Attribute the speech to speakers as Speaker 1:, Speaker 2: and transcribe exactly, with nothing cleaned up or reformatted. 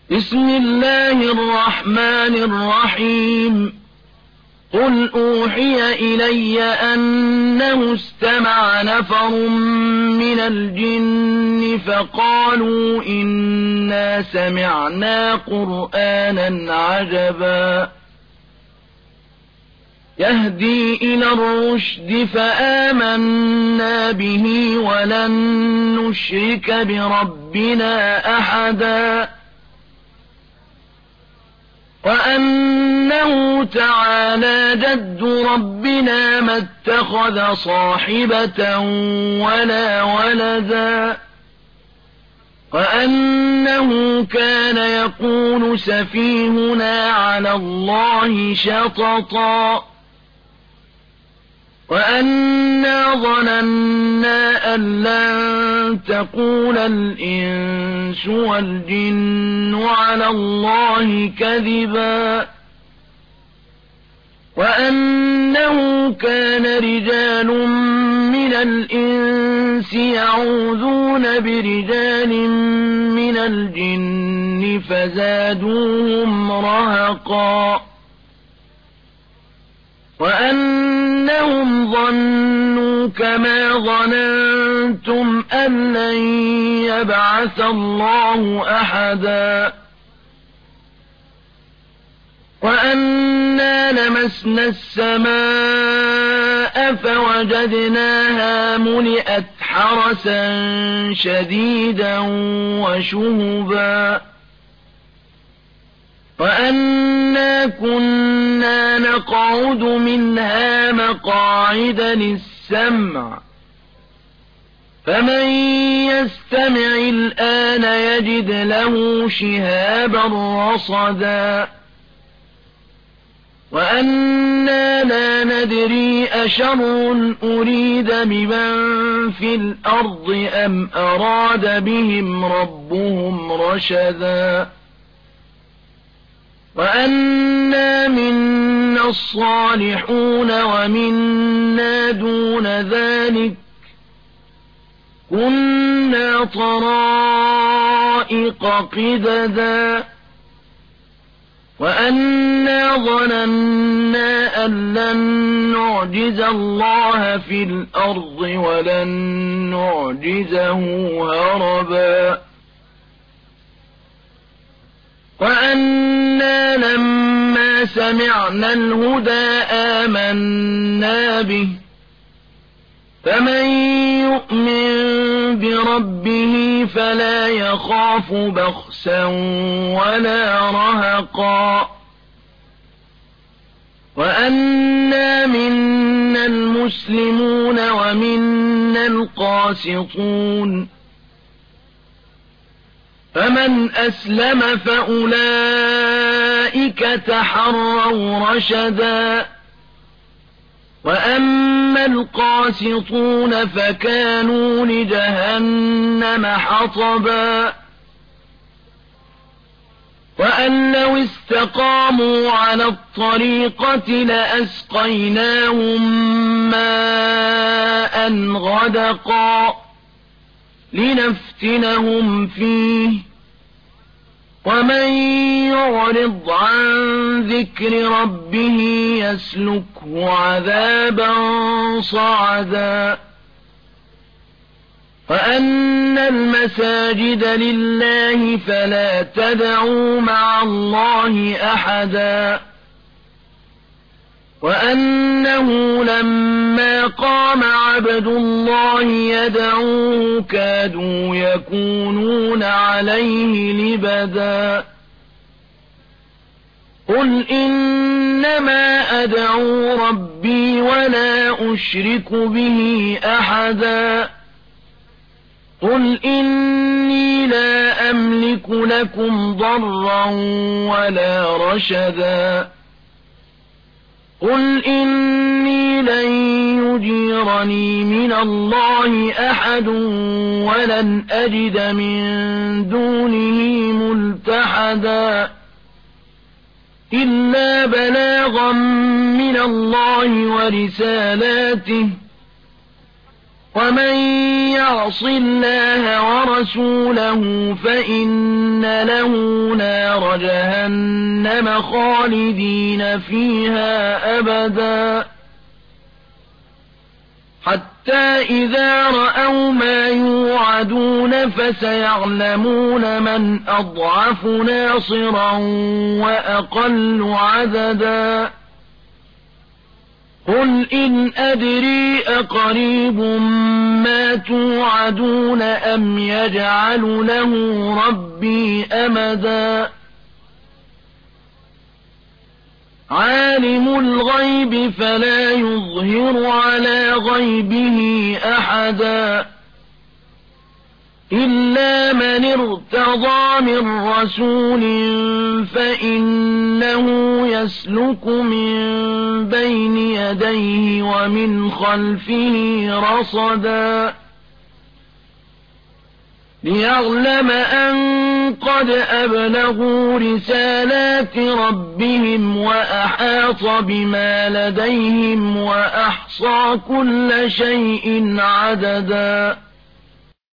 Speaker 1: بسم الله الرحمن الرحيم قل أوحي إلي أنه استمع نفر من الجن فقالوا إنا سمعنا قرآنا عجبا يهدي إلى الرشد فآمنا به ولن نشرك بربنا أحدا وأنه تعالى جد ربنا ما اتخذ صاحبة ولا ولدا وأنه كان يقول سفيهنا على الله شططا وأنا ظننا أن لن تقول الإنس والجن على الله كذبا وأنه كان رجال من الإنس يعوذون برجال من الجن فزادوهم رهقا وأنهم ظنوا كما ظننتم أن لن يبعث الله أحدا وأنا لمسنا السماء فوجدناها ملئت حرسا شديدا وشهبا وأنا كنا نقعد منها مقاعد للسمع فمن يستمع الآن يجد له شهابا رصدا وأنا لا ندري أشر أريد بمن في الأرض أم أراد بهم ربهم رشدا وأنا منا الصالحون ومنا دون ذلك كنا طرائق قددا وأنا ظننا أن لن نعجز الله في الأرض ولن نعجزه هربا وأنا لما سمعنا الهدى آمنا به فمن يؤمن بربه فلا يخاف بخسا ولا رهقا وأنا منا المسلمون ومنا القاسطون فمن أسلم فأولئك تحروا رشدا وأما القاسطون فكانوا لجهنم حطبا وأن لو استقاموا على الطريقة لأسقيناهم ماء غدقا لنفتنهم فيه ومن يعرض عن ذكر ربه يسلكه عذابا صعدا وأن المساجد لله فلا تدعوا مع الله أحدا وأنه لما قام عبد الله يدعوه كادوا يكونون عليه لبدا قل إنما أدعو ربي ولا أشرك به أحدا قل إني لا أملك لكم ضرا ولا رشدا قل إني لن يجيرني من الله أحد ولن أجد من دونه ملتحدا إلا بلاغا من الله ورسالاته ومن يعص الله ورسوله فإن له نار جهنم خالدين فيها أبدا حتى إذا رأوا ما يوعدون فسيعلمون من أضعف ناصرا وأقل عددا قل إن أدري أقريب ما توعدون أم يجعل له ربي أمدا عالم الغيب فلا يظهر على غيبه أحدا إلا من ارتضى من رسول فإنه يسلك من بين يديه ومن خلفه رصدا ليعلم أن قد أبلغوا رسالات ربهم وأحاط بما لديهم وأحصى كل شيء عددا